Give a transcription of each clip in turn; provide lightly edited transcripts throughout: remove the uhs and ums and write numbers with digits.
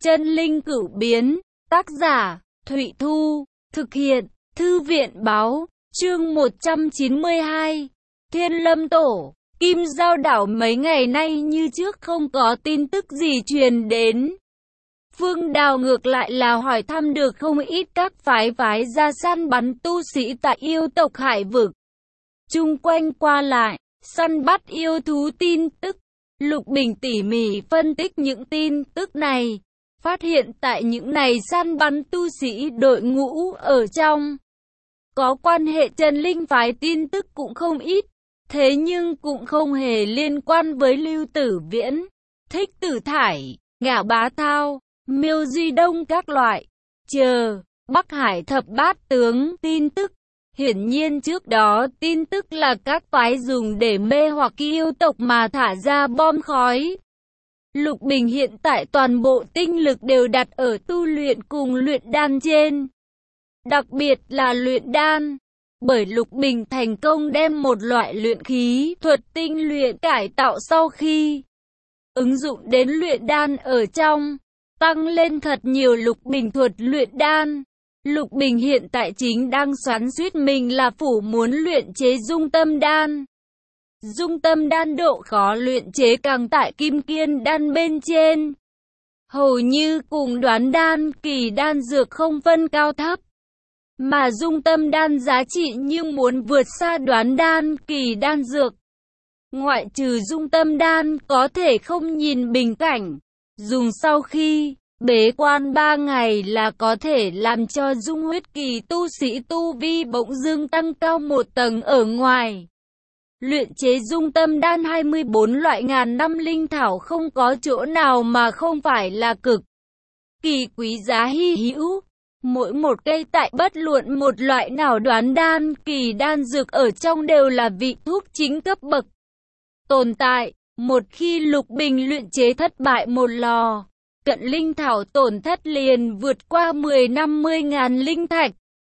Chân linh cửu biến, tác giả, Thụy Thu, thực hiện, Thư viện báo, chương 192, Thiên Lâm Tổ, Kim Giao Đảo mấy ngày nay như trước không có tin tức gì truyền đến. Phương Đào ngược lại là hỏi thăm được không ít các phái ra săn bắn tu sĩ tại yêu tộc Hải Vực. Chung quanh qua lại, săn bắt yêu thú tin tức. Lục Bình tỉ mỉ phân tích những tin tức này, phát hiện tại những này săn bắn tu sĩ đội ngũ ở trong có quan hệ Trần Linh phái tin tức cũng không ít, thế nhưng cũng không hề liên quan với Lưu Tử Viễn, Thích Tử Thải, Ngạo Bá Thao, Miêu Duy Đông các loại. Bắc Hải thập bát tướng tin tức. Hiển nhiên trước đó tin tức là các phái dùng để mê hoặc yêu tộc mà thả ra bom khói. Lục Bình hiện tại toàn bộ tinh lực đều đặt ở tu luyện cùng luyện đan trên. Đặc biệt là luyện đan. Bởi Lục Bình thành công đem một loại luyện khí thuật tinh luyện cải tạo sau khi ứng dụng đến luyện đan ở trong, tăng lên thật nhiều Lục Bình thuật luyện đan. Lục Bình hiện tại chính đang xoắn xuýt mình là phủ muốn luyện chế dung tâm đan. Dung tâm đan độ khó luyện chế càng tại kim kiên đan bên trên. Hầu như cùng đoán đan kỳ đan dược không phân cao thấp. Mà dung tâm đan giá trị nhưng muốn vượt xa đoán đan kỳ đan dược. Ngoại trừ dung tâm đan có thể không nhìn bình cảnh, dùng sau khi bế quan 3 ngày là có thể làm cho dung huyết kỳ tu sĩ tu vi bỗng dưng tăng cao một tầng ở ngoài. Luyện chế dung tâm đan 24 loại ngàn năm linh thảo không có chỗ nào mà không phải là cực kỳ quý giá hy hữu. Mỗi một cây tại bất luận một loại nào đoán đan kỳ đan dược ở trong đều là vị thuốc chính cấp bậc tồn tại. Một khi Lục Bình luyện chế thất bại một lò, cận linh thảo tổn thất liền vượt qua 10-50 ngàn linh thạch.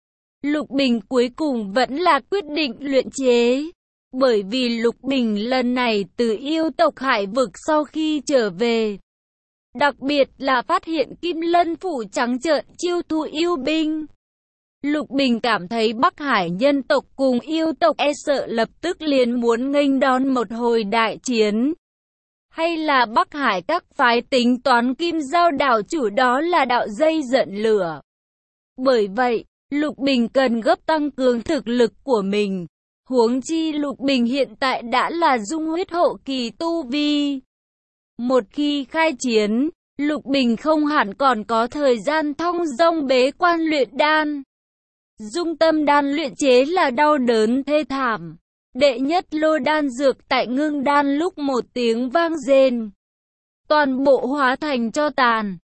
Lục Bình cuối cùng vẫn là quyết định luyện chế. Bởi vì Lục Bình lần này từ yêu tộc Hải Vực sau khi trở về, đặc biệt là phát hiện Kim Lân Phủ trắng trợn chiêu thu yêu binh. Lục Bình cảm thấy Bắc Hải nhân tộc cùng yêu tộc e sợ lập tức liền muốn nghênh đón một hồi đại chiến. Hay là Bắc Hải các phái tính toán Kim Giao đảo chủ đó là đạo dây dẫn lửa. Bởi vậy, Lục Bình cần gấp tăng cường thực lực của mình. Huống chi Lục Bình hiện tại đã là dung huyết hậu kỳ tu vi. Một khi khai chiến, Lục Bình không hẳn còn có thời gian thong dong bế quan luyện đan. Dung tâm đan luyện chế là đau đớn thê thảm. Đệ nhất lô đan dược tại ngưng đan lúc một tiếng vang rền, toàn bộ hóa thành tro tàn.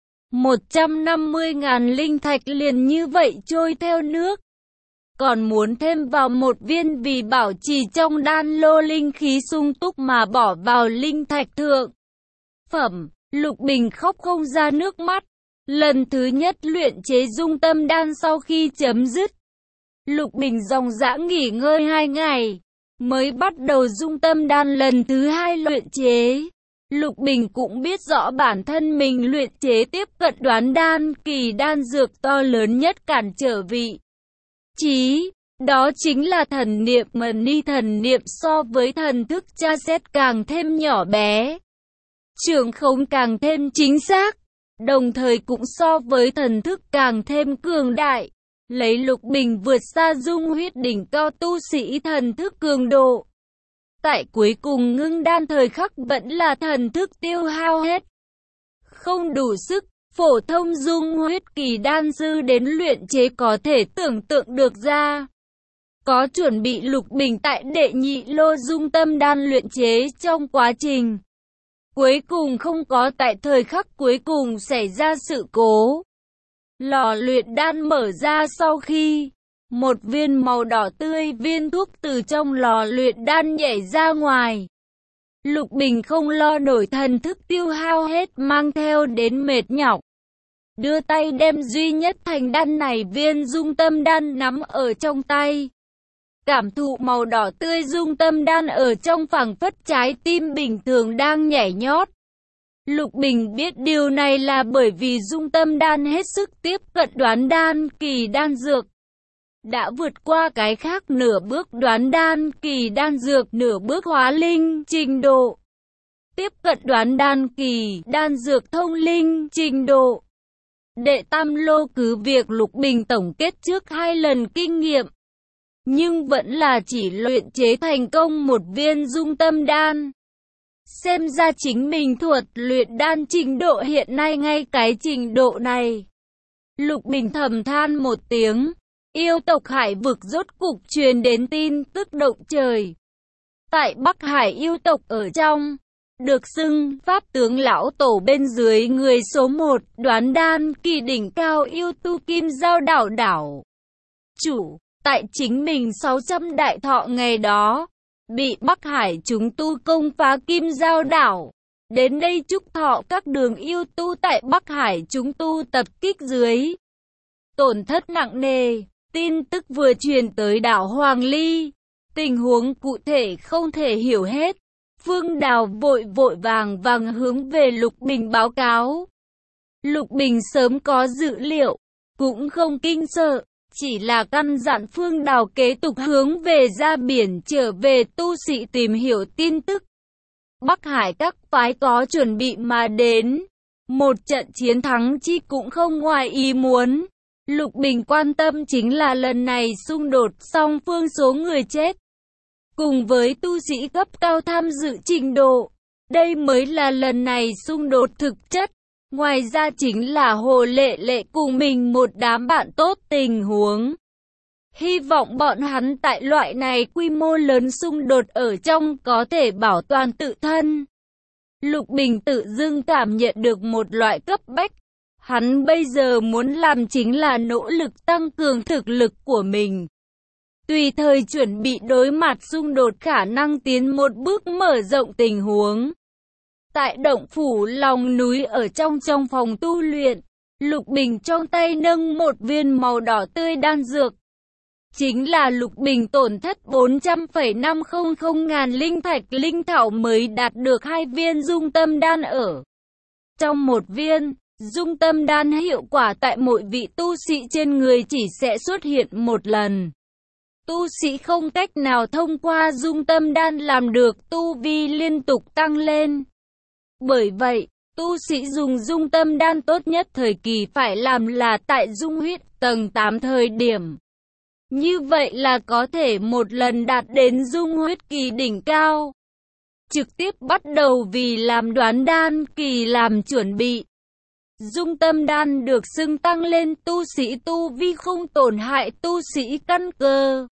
150.000 linh thạch liền như vậy trôi theo nước. Còn muốn thêm vào một viên vì bảo trì trong đan lô linh khí sung túc mà bỏ vào linh thạch thượng phẩm. Lục Bình khóc không ra nước mắt. Lần thứ nhất luyện chế dung tâm đan sau khi chấm dứt, Lục Bình dòng dã nghỉ ngơi 2 ngày, mới bắt đầu dung tâm đan lần thứ 2 luyện chế. Lục Bình cũng biết rõ bản thân mình luyện chế tiếp cận đoán đan kỳ đan dược to lớn nhất cản trở vị trí. Đó chính là thần niệm mà ni thần niệm so với thần thức tra xét càng thêm nhỏ bé, trường khống càng thêm chính xác, đồng thời cũng so với thần thức càng thêm cường đại. Lấy Lục Bình vượt xa dung huyết đỉnh cao tu sĩ thần thức cường độ. Tại cuối cùng ngưng đan thời khắc vẫn là thần thức tiêu hao hết, không đủ sức. Phổ thông dung huyết kỳ đan sư đến luyện chế có thể tưởng tượng được ra. Có chuẩn bị Lục Bình tại đệ nhị lô dung tâm đan luyện chế trong quá trình cuối cùng không có tại thời khắc cuối cùng xảy ra sự cố. Lò luyện đan mở ra sau khi một viên màu đỏ tươi viên thuốc từ trong lò luyện đan nhảy ra ngoài. Lục Bình không lo nổi thần thức tiêu hao hết mang theo đến mệt nhọc. Đưa tay đem duy nhất thành đan này viên dung tâm đan nắm ở trong tay. Cảm thụ màu đỏ tươi dung tâm đan ở trong phảng phất trái tim bình thường đang nhảy nhót. Lục Bình biết điều này là bởi vì Dung Tâm Đan hết sức tiếp cận Đoán Đan kỳ đan dược. Đã vượt qua cái khác nửa bước Đoán Đan kỳ đan dược, nửa bước hóa linh trình độ. Tiếp cận Đoán Đan kỳ đan dược thông linh trình độ. Đệ tam lô cứ việc Lục Bình tổng kết trước 2 lần kinh nghiệm, nhưng vẫn là chỉ luyện chế thành công một viên Dung Tâm Đan. Xem ra chính mình thuật luyện đan trình độ hiện nay ngay cái trình độ này. Lục Bình thầm than một tiếng, yêu tộc Hải vực rốt cục truyền đến tin tức động trời. Tại Bắc Hải yêu tộc ở trong, được xưng Pháp tướng lão tổ bên dưới người số 1, Đoán Đan kỳ đỉnh cao yêu tu Kim Giao đảo đảo chủ, tại chính mình 600 đại thọ ngày đó, bị Bắc Hải chúng tu công phá Kim Giao đảo. Đến đây chúc thọ các đường yêu tu tại Bắc Hải chúng tu tập kích dưới. Tổn thất nặng nề, tin tức vừa truyền tới đảo Hoàng Ly. Tình huống cụ thể không thể hiểu hết. Phương Đào vội vàng hướng về Lục Bình báo cáo. Lục Bình sớm có dự liệu, cũng không kinh sợ. Chỉ là căn dặn Phương Đào kế tục hướng về ra biển trở về tu sĩ tìm hiểu tin tức. Bắc Hải các phái có chuẩn bị mà đến. Một trận chiến thắng chi cũng không ngoài ý muốn. Lục Bình quan tâm chính là lần này xung đột song phương số người chết. Cùng với tu sĩ cấp cao tham dự trình độ. Đây mới là lần này xung đột thực chất. Ngoài ra chính là Hồ Lệ Lệ cùng mình một đám bạn tốt tình huống. Hy vọng bọn hắn tại loại này quy mô lớn xung đột ở trong có thể bảo toàn tự thân. Lục Bình tự dưng cảm nhận được một loại cấp bách. Hắn bây giờ muốn làm chính là nỗ lực tăng cường thực lực của mình. Tùy thời chuẩn bị đối mặt xung đột khả năng tiến một bước mở rộng tình huống. Tại động phủ lòng núi ở trong phòng tu luyện, Lục Bình trong tay nâng một viên màu đỏ tươi đan dược. Chính là Lục Bình tổn thất 400,500 ngàn linh thạch linh thảo mới đạt được 2 viên Dung Tâm Đan ở. Trong một viên, Dung Tâm Đan hiệu quả tại mỗi vị tu sĩ trên người chỉ sẽ xuất hiện một lần. Tu sĩ không cách nào thông qua Dung Tâm Đan làm được tu vi liên tục tăng lên. Bởi vậy, tu sĩ dùng Dung Tâm Đan tốt nhất thời kỳ phải làm là tại Dung Huyết tầng 8 thời điểm. Như vậy là có thể một lần đạt đến Dung Huyết kỳ đỉnh cao. Trực tiếp bắt đầu vì làm Đoán Đan kỳ làm chuẩn bị. Dung Tâm Đan được xưng tăng lên tu sĩ tu vi không tổn hại tu sĩ căn cơ.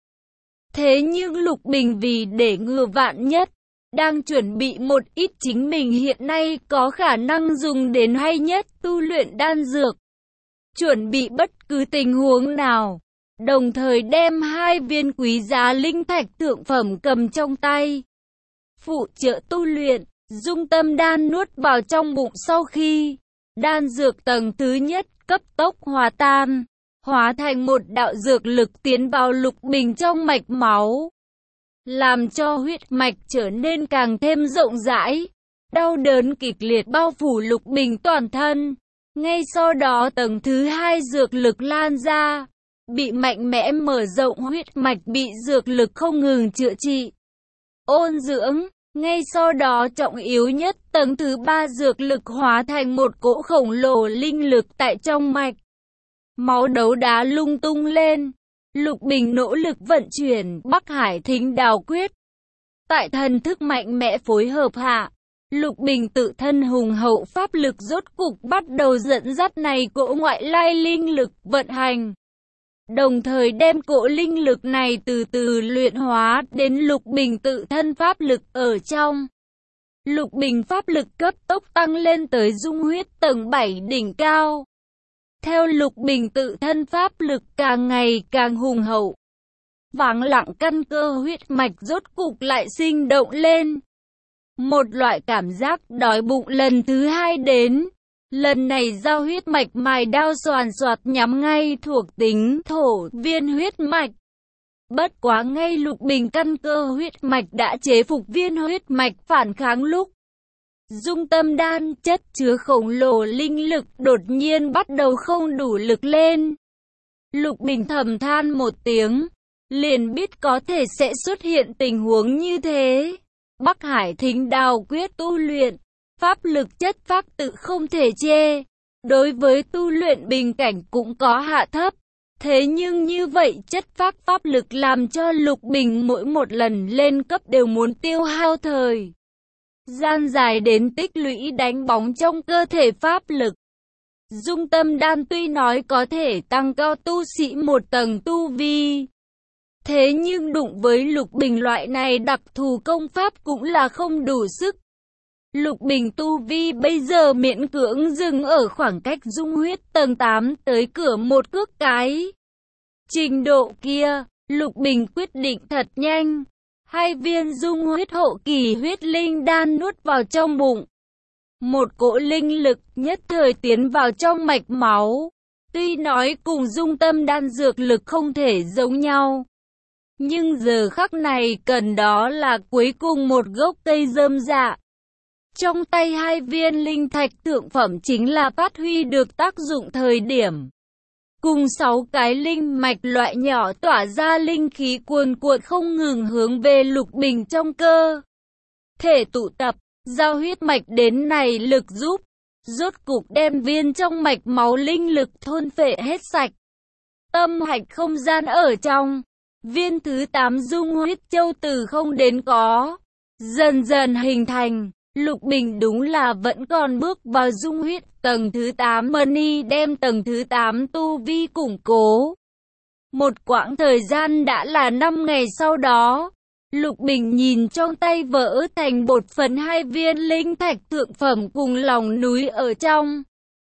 Thế nhưng Lục Bình vì để ngừa vạn nhất, đang chuẩn bị một ít chính mình hiện nay có khả năng dùng đến hay nhất tu luyện đan dược. Chuẩn bị bất cứ tình huống nào, đồng thời đem 2 viên quý giá linh thạch thượng phẩm cầm trong tay. Phụ trợ tu luyện, Dung Tâm Đan nuốt vào trong bụng sau khi đan dược tầng thứ nhất cấp tốc hòa tan, hóa thành một đạo dược lực tiến vào Lục Bình trong mạch máu, làm cho huyết mạch trở nên càng thêm rộng rãi. Đau đớn kịch liệt bao phủ Lục Bình toàn thân. Ngay sau đó tầng thứ 2 dược lực lan ra, bị mạnh mẽ mở rộng huyết mạch bị dược lực không ngừng chữa trị, ôn dưỡng. Ngay sau đó trọng yếu nhất tầng thứ 3 dược lực hóa thành một cỗ khổng lồ linh lực tại trong mạch. Máu đấu đá lung tung lên. Lục Bình nỗ lực vận chuyển Bắc Hải Thính Đào Quyết. Tại thần thức mạnh mẽ phối hợp hạ, Lục Bình tự thân hùng hậu pháp lực rốt cục bắt đầu dẫn dắt này cỗ ngoại lai linh lực vận hành. Đồng thời đem cỗ linh lực này từ từ luyện hóa đến Lục Bình tự thân pháp lực ở trong. Lục Bình pháp lực cấp tốc tăng lên tới Dung Huyết tầng 7 đỉnh cao. Theo Lục Bình tự thân pháp lực càng ngày càng hùng hậu, vắng lặng căn cơ huyết mạch rốt cục lại sinh động lên. Một loại cảm giác đói bụng lần thứ 2 đến. Lần này giao huyết mạch mài đao xoàn xoạt nhắm ngay thuộc tính thổ viên huyết mạch. Bất quá ngay Lục Bình căn cơ huyết mạch đã chế phục viên huyết mạch phản kháng lúc Dung tâm đan chất chứa khổng lồ linh lực đột nhiên bắt đầu không đủ lực lên. Lục Bình thầm than một tiếng, liền biết có thể sẽ xuất hiện tình huống như thế. Bắc Hải Thính Đao Quyết tu luyện, pháp lực chất pháp tự không thể chê. Đối với tu luyện bình cảnh cũng có hạ thấp. Thế nhưng như vậy chất pháp lực làm cho Lục Bình mỗi một lần lên cấp đều muốn tiêu hao thời gian dài đến tích lũy đánh bóng trong cơ thể pháp lực. Dung tâm đan tuy nói có thể tăng cao tu sĩ một tầng tu vi, thế nhưng đụng với Lục Bình loại này đặc thù công pháp cũng là không đủ sức. Lục Bình tu vi bây giờ miễn cưỡng dừng ở khoảng cách dung huyết tầng 8 tới cửa một cước cái. Trình độ kia, Lục Bình quyết định thật nhanh. 2 viên dung huyết hậu kỳ huyết linh đan nuốt vào trong bụng. Một cỗ linh lực nhất thời tiến vào trong mạch máu. Tuy nói cùng dung tâm đan dược lực không thể giống nhau, nhưng giờ khắc này cần đó là cuối cùng một gốc cây rơm rạ. Trong tay 2 viên linh thạch thượng phẩm chính là phát huy được tác dụng thời điểm. Cùng 6 cái linh mạch loại nhỏ tỏa ra linh khí cuồn cuộn không ngừng hướng về Lục Bình trong cơ thể tụ tập, giao huyết mạch đến này lực giúp, rốt cục đem viên trong mạch máu linh lực thôn phệ hết sạch. Tâm hạch không gian ở trong, viên thứ 8 dung huyết châu từ không đến có, dần dần hình thành. Lục Bình đúng là vẫn còn bước vào dung huyết tầng thứ 8 Mani đem tầng thứ 8 tu vi củng cố. Một quãng thời gian đã là 5 ngày sau đó, Lục Bình nhìn trong tay vỡ thành bột phấn 2 viên linh thạch thượng phẩm cùng lòng núi ở trong.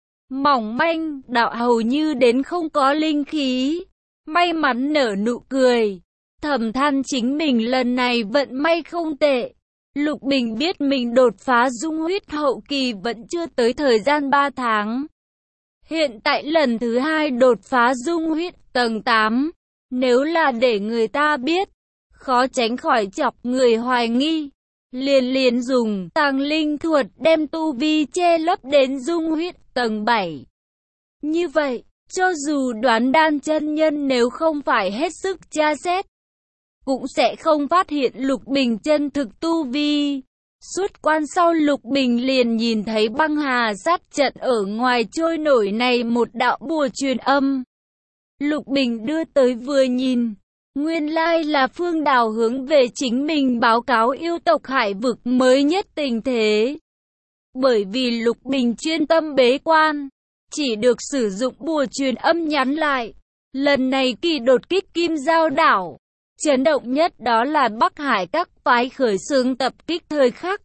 Mỏng manh, đạo hầu như đến không có linh khí, may mắn nở nụ cười, thầm than chính mình lần này vận may không tệ. Lục Bình biết mình đột phá dung huyết hậu kỳ vẫn chưa tới thời gian 3 tháng. Hiện tại lần thứ 2 đột phá dung huyết tầng 8. Nếu là để người ta biết, khó tránh khỏi chọc người hoài nghi. Liền dùng tàng linh thuật đem tu vi che lấp đến dung huyết tầng 7. Như vậy, cho dù Đoán Đan chân nhân nếu không phải hết sức tra xét, cũng sẽ không phát hiện Lục Bình chân thực tu vi. Suốt quan sau Lục Bình liền nhìn thấy băng hà sát trận ở ngoài trôi nổi này một đạo bùa truyền âm. Lục Bình đưa tới vừa nhìn, nguyên lai là Phương Đào hướng về chính mình báo cáo yêu tộc hải vực mới nhất tình thế. Bởi vì Lục Bình chuyên tâm bế quan, chỉ được sử dụng bùa truyền âm nhắn lại. Lần này kỳ đột kích Kim Giao đảo, chấn động nhất đó là Bắc Hải các phái khởi xướng tập kích thời khắc.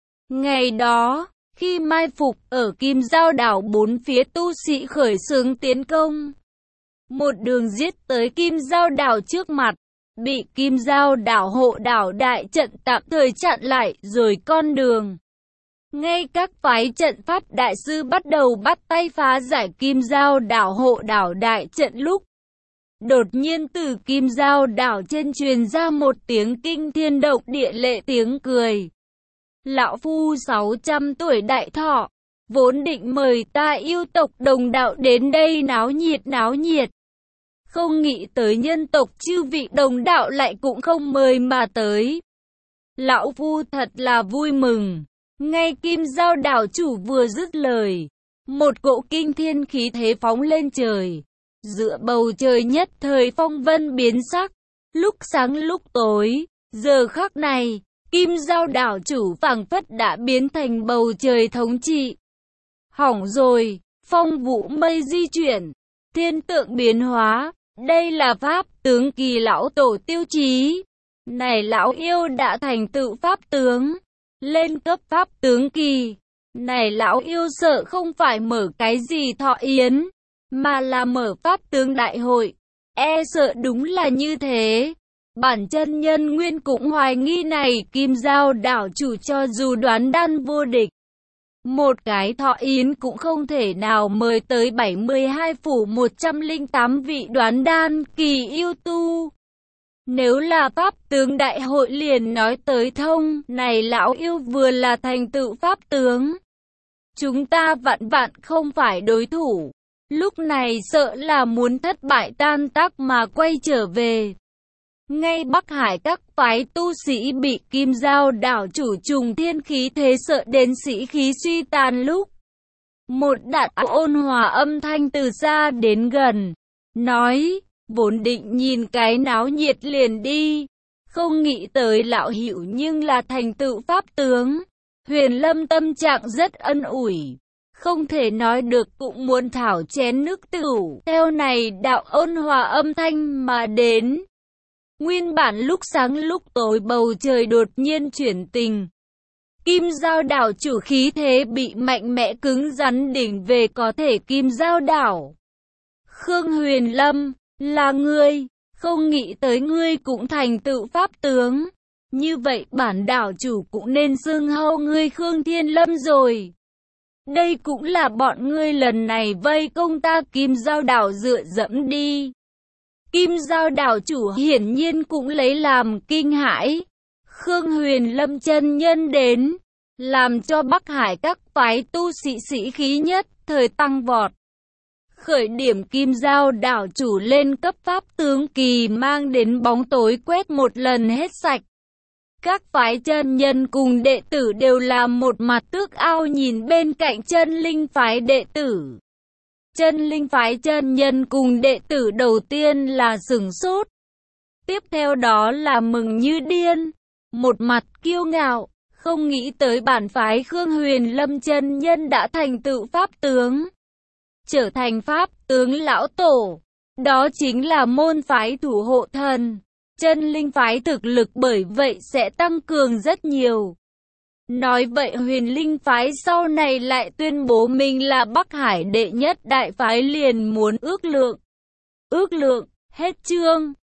Ngày đó, khi mai phục ở Kim Giao đảo 4 phía tu sĩ khởi xướng tiến công, một đường giết tới Kim Giao đảo trước mặt, bị Kim Giao đảo hộ đảo đại trận tạm thời chặn lại rồi con đường. Ngay các phái trận pháp đại sư bắt đầu bắt tay phá giải Kim Giao đảo hộ đảo đại trận lúc, đột nhiên từ Kim Giao đảo trên truyền ra một tiếng kinh thiên động địa lệ tiếng cười. Lão phu 600 tuổi đại thọ, vốn định mời ta yêu tộc đồng đạo đến đây náo nhiệt. Không nghĩ tới nhân tộc chư vị đồng đạo lại cũng không mời mà tới. Lão phu thật là vui mừng. Ngay Kim Giao đảo chủ vừa dứt lời, một cỗ kinh thiên khí thế phóng lên trời. Giữa bầu trời nhất thời phong vân biến sắc, lúc sáng lúc tối, giờ khắc này, Kim Giao đảo chủ phảng phất đã biến thành bầu trời thống trị. Hỏng rồi, phong vũ mây di chuyển, thiên tượng biến hóa, đây là pháp tướng kỳ lão tổ tiêu chí. Này lão yêu đã thành tựu pháp tướng, lên cấp pháp tướng kỳ. Này lão yêu sợ không phải mở cái gì thọ yến, mà là mở pháp tướng đại hội. E sợ đúng là như thế. Bản chân nhân nguyên cũng hoài nghi này Kim Giao đảo chủ cho dù Đoán Đan vô địch, một cái thọ yến cũng không thể nào mời tới 72 phủ 108 vị Đoán Đan kỳ yêu tu. Nếu là pháp tướng đại hội liền nói tới thông, này lão yêu vừa là thành tựu pháp tướng. Chúng ta vạn vạn không phải đối thủ. Lúc này sợ là muốn thất bại tan tác mà quay trở về. Ngay Bắc Hải các phái tu sĩ bị Kim Giao đảo chủ trùng thiên khí thế sợ đến sĩ khí suy tàn lúc. Một đạo ôn hòa âm thanh từ xa đến gần, nói, vốn định nhìn cái náo nhiệt liền đi, không nghĩ tới lão hữu nhưng là thành tựu pháp tướng. Huyền Lâm tâm trạng rất ân ủi, không thể nói được cũng muốn thảo chén nước tửu. Theo này đạo ôn hòa âm thanh mà đến. Nguyên bản lúc sáng lúc tối bầu trời đột nhiên chuyển tình. Kim Giao đảo chủ khí thế bị mạnh mẽ cứng rắn đỉnh về có thể Kim Giao đảo. Khương Huyền Lâm, là ngươi, không nghĩ tới ngươi cũng thành tựu pháp tướng. Như vậy bản đảo chủ cũng nên xưng hô ngươi Khương Thiên Lâm rồi. Đây cũng là bọn ngươi lần này vây công ta Kim Giao đảo dựa dẫm đi. Kim Giao đảo chủ hiển nhiên cũng lấy làm kinh hãi. Khương Huyền Lâm chân nhân đến, làm cho Bắc Hải các phái tu sĩ sĩ khí nhất thời tăng vọt. Khởi điểm Kim Giao đảo chủ lên cấp pháp tướng kỳ mang đến bóng tối quét một lần hết sạch. Các phái chân nhân cùng đệ tử đều làm một mặt tước ao nhìn bên cạnh chân linh phái đệ tử. Chân linh phái chân nhân cùng đệ tử đầu tiên là sửng sốt. Tiếp theo đó là mừng như điên. Một mặt kiêu ngạo, không nghĩ tới bản phái Khương Huyền Lâm chân nhân đã thành tựu pháp tướng. Trở thành pháp tướng lão tổ. Đó chính là môn phái thủ hộ thần. Chân linh phái thực lực bởi vậy sẽ tăng cường rất nhiều. Nói vậy Huyền Linh phái sau này lại tuyên bố mình là Bắc Hải đệ nhất đại phái liền muốn ước lượng. Ước lượng, hết chương.